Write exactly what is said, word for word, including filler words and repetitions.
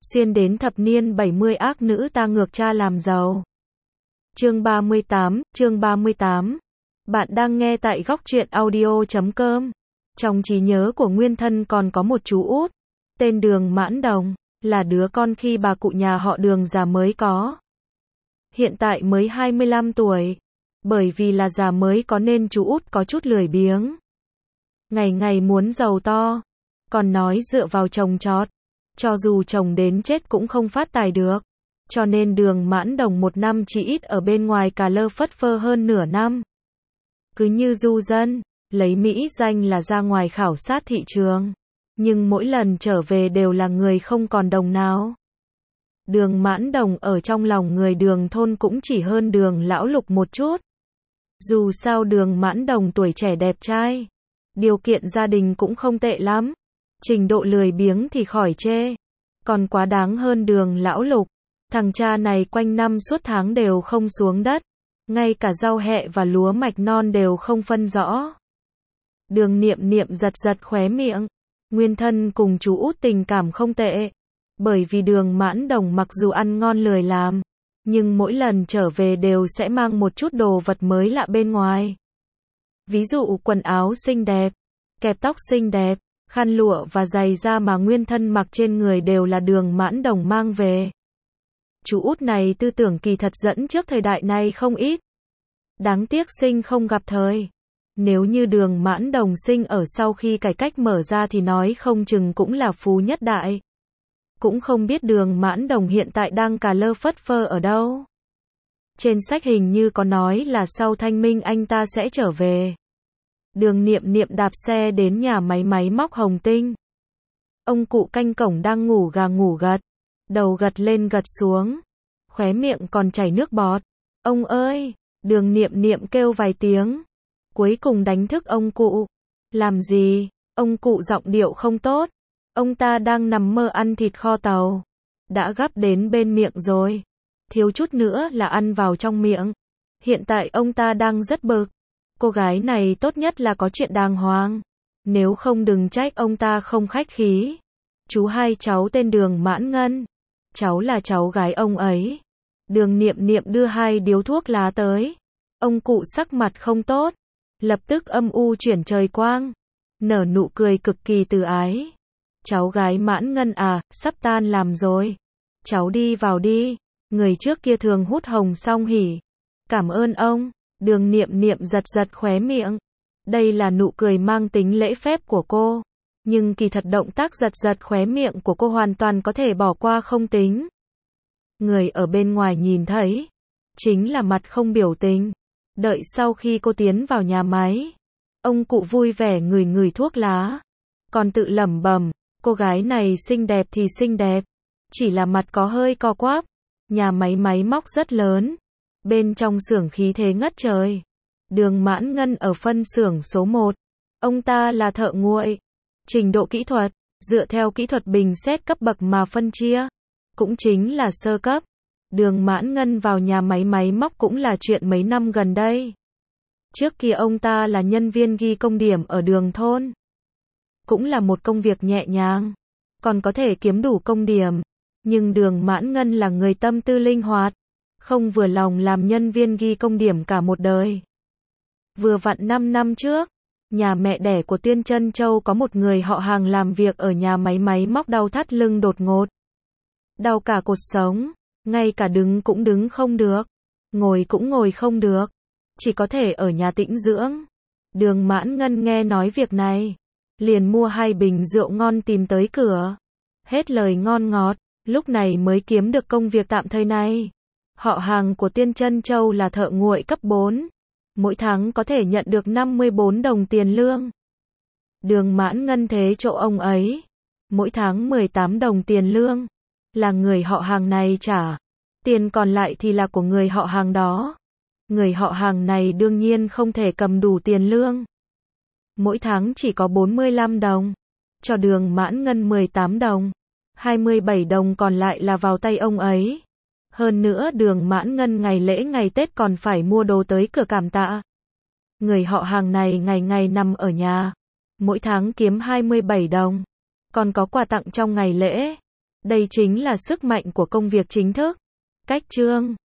xuyên đến thập niên bảy mươi ác nữ ta ngược cha làm giàu. Chương ba mươi tám, chương ba mươi tám. Bạn đang nghe tại góc truyện audio chấm com. Trong trí nhớ của Nguyên Thân còn có một chú út, tên Đường Mãn Đồng, là đứa con khi bà cụ nhà họ Đường già mới có. Hiện tại mới hai mươi lăm tuổi. Bởi vì là già mới có nên chú út có chút lười biếng. Ngày ngày muốn giàu to, còn nói dựa vào trồng trọt, cho dù trồng đến chết cũng không phát tài được. Cho nên Đường Mãn Đồng một năm chỉ ít ở bên ngoài cà lơ phất phơ hơn nửa năm. Cứ như du dân, lấy mỹ danh là ra ngoài khảo sát thị trường. Nhưng mỗi lần trở về đều là người không còn đồng nào. Đường Mãn Đồng ở trong lòng người Đường thôn cũng chỉ hơn Đường Lão Lục một chút. Dù sao Đường Mãn Đồng tuổi trẻ đẹp trai, điều kiện gia đình cũng không tệ lắm. Trình độ lười biếng thì khỏi chê. Còn quá đáng hơn Đường Lão Lục. Thằng cha này quanh năm suốt tháng đều không xuống đất. Ngay cả rau hẹ và lúa mạch non đều không phân rõ. Đường Niệm Niệm giật giật khóe miệng. Nguyên Thân cùng chú út tình cảm không tệ. Bởi vì Đường Mãn Đồng mặc dù ăn ngon lười làm, nhưng mỗi lần trở về đều sẽ mang một chút đồ vật mới lạ bên ngoài. Ví dụ quần áo xinh đẹp, kẹp tóc xinh đẹp, khăn lụa và giày da mà Nguyên Thân mặc trên người đều là Đường Mãn Đồng mang về. Chú út này tư tưởng kỳ thật dẫn trước thời đại này không ít. Đáng tiếc sinh không gặp thời. Nếu như Đường Mãn Đồng sinh ở sau khi cải cách mở ra thì nói không chừng cũng là phú nhất đại. Cũng không biết Đường Mãn Đồng hiện tại đang cà lơ phất phơ ở đâu. Trên sách hình như có nói là sau Thanh Minh anh ta sẽ trở về. Đường Niệm Niệm đạp xe đến nhà máy máy móc Hồng Tinh. Ông cụ canh cổng đang ngủ gà ngủ gật. Đầu gật lên gật xuống. Khóe miệng còn chảy nước bọt. Ông ơi! Đường Niệm Niệm kêu vài tiếng. Cuối cùng đánh thức ông cụ. Làm gì? Ông cụ giọng điệu không tốt. Ông ta đang nằm mơ ăn thịt kho tàu. Đã gắp đến bên miệng rồi. Thiếu chút nữa là ăn vào trong miệng. Hiện tại ông ta đang rất bực. Cô gái này tốt nhất là có chuyện đàng hoàng. Nếu không đừng trách ông ta không khách khí. Chú hai cháu tên Đường Mãn Ngân. Cháu là cháu gái ông ấy. Đường Niệm Niệm đưa hai điếu thuốc lá tới. Ông cụ sắc mặt không tốt. Lập tức âm u chuyển trời quang. Nở nụ cười cực kỳ từ ái. Cháu gái Mãn Ngân à, sắp tan làm rồi. Cháu đi vào đi. Người trước kia thường hút hồng song hỉ. Cảm ơn ông. Đường Niệm Niệm giật giật khóe miệng. Đây là nụ cười mang tính lễ phép của cô. Nhưng kỳ thật động tác giật giật khóe miệng của cô hoàn toàn có thể bỏ qua không tính. Người ở bên ngoài nhìn thấy. Chính là mặt không biểu tình. Đợi sau khi cô tiến vào nhà máy. Ông cụ vui vẻ ngửi ngửi thuốc lá. Còn tự lẩm bẩm. Cô gái này xinh đẹp thì xinh đẹp. Chỉ là mặt có hơi co quắp. Nhà máy máy móc rất lớn. Bên trong xưởng khí thế ngất trời. Đường Mãn Ngân ở phân xưởng số một. Ông ta là thợ nguội. Trình độ kỹ thuật, dựa theo kỹ thuật bình xét cấp bậc mà phân chia. Cũng chính là sơ cấp. Đường Mãn Ngân vào nhà máy máy móc cũng là chuyện mấy năm gần đây. Trước kia ông ta là nhân viên ghi công điểm ở Đường thôn. Cũng là một công việc nhẹ nhàng. Còn có thể kiếm đủ công điểm. Nhưng Đường Mãn Ngân là người tâm tư linh hoạt. Không vừa lòng làm nhân viên ghi công điểm cả một đời. Vừa vặn năm năm trước, nhà mẹ đẻ của Tiên Trân Châu có một người họ hàng làm việc ở nhà máy máy móc đau thắt lưng đột ngột. Đau cả cột sống, ngay cả đứng cũng đứng không được, ngồi cũng ngồi không được, chỉ có thể ở nhà tĩnh dưỡng. Đường Mãn Ngân nghe nói việc này, liền mua hai bình rượu ngon tìm tới cửa. Hết lời ngon ngọt, lúc này mới kiếm được công việc tạm thời này. Họ hàng của Tiên Trân Châu là thợ nguội cấp bốn. Mỗi tháng có thể nhận được năm mươi bốn đồng tiền lương. Đường Mãn Ngân thế chỗ ông ấy. Mỗi tháng mười tám đồng tiền lương. Là người họ hàng này trả. Tiền còn lại thì là của người họ hàng đó. Người họ hàng này đương nhiên không thể cầm đủ tiền lương. Mỗi tháng chỉ có bốn mươi lăm đồng. Cho Đường Mãn Ngân mười tám đồng. hai mươi bảy đồng còn lại là vào tay ông ấy. Hơn nữa Đường Mãn Ngân ngày lễ ngày Tết còn phải mua đồ tới cửa cảm tạ. Người họ hàng này ngày ngày nằm ở nhà. Mỗi tháng kiếm hai mươi bảy đồng. Còn có quà tặng trong ngày lễ. Đây chính là sức mạnh của công việc chính thức. Cách chương